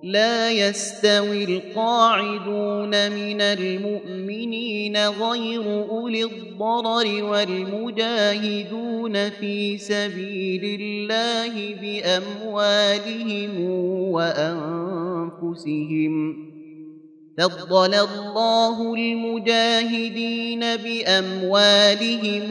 لا يستوي القاعدون من المؤمنين غير أولي الضرر والمجاهدون في سبيل الله بأموالهم وأنفسهم. فضل الله المجاهدين بأموالهم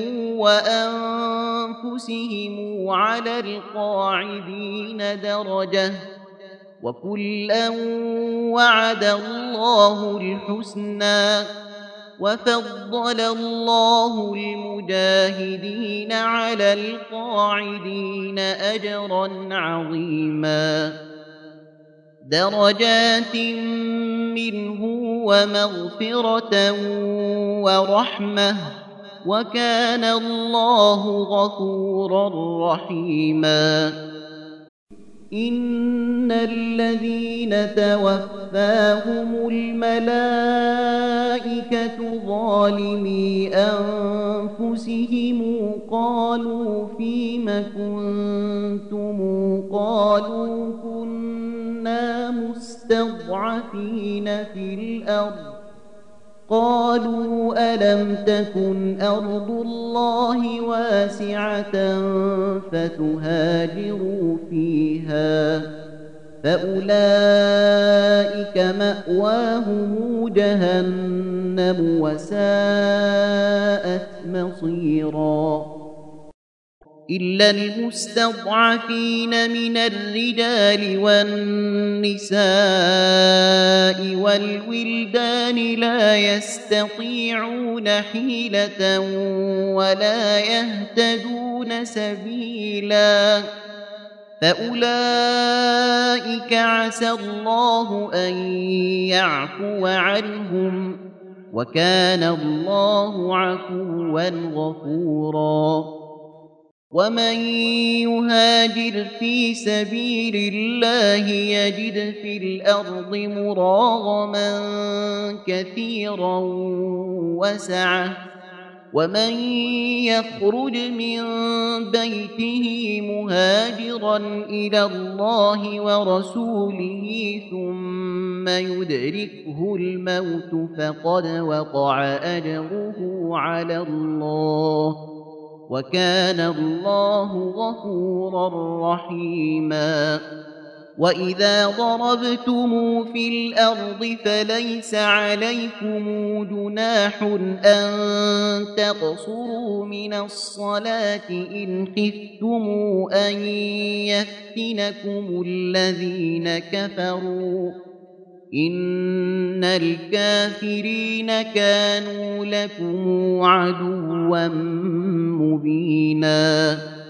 وأنفسهم على القاعدين درجة، وكلا وعد الله الحسنى، وفضل الله المجاهدين على القاعدين أجرا عظيما. درجات منه ومغفرة ورحمة، وكان الله غفورا رحيما. إن الذين توفاهم الملائكة ظالمي أنفسهم قالوا فيم كنتم؟ قالوا كنا مستضعفين في الأرض. قالوا ألم تكن أرض الله واسعة فتهاجروا فيها، فأولئك مأواهم جهنم وساءت مصيرا. إلا المستضعفين من الرجال والنساء والولدان لا يستطيعون حيلة ولا يهتدون سبيلا، فأولئك عسى الله أن يعفو عنهم، وكان الله عفوا غفورا. ومن يهاجر في سبيل الله يجد في الأرض مراغما كثيرا وسعة، ومن يخرج من بيته مهاجرا إلى الله ورسوله ثم يدركه الموت فقد وقع أجره على الله، وكان الله غفورا رحيما. وإذا ضربتم في الأرض فليس عليكم جناح أن تقصروا من الصلاة إن خفتم أن يفتنكم الذين كفروا، إن الكافرين كانوا لكم عدوا مبينا.